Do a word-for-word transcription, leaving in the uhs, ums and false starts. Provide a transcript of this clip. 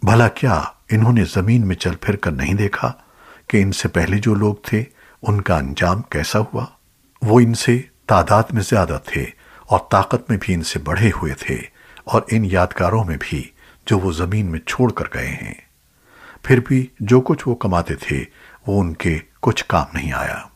भला क्या इन्होंने जमीन में चल फिर कर नहीं देखा कि इनसे पहले जो लोग थे उनका अंजाम कैसा हुआ। वो इनसे तादाद में ज्यादा थे और ताकत में भी इनसे बढ़े हुए थे, और इन यादगारों में भी जो वो जमीन में छोड़ कर गए हैं। फिर भी जो कुछ वो कमाते थे वो उनके कुछ काम नहीं आया।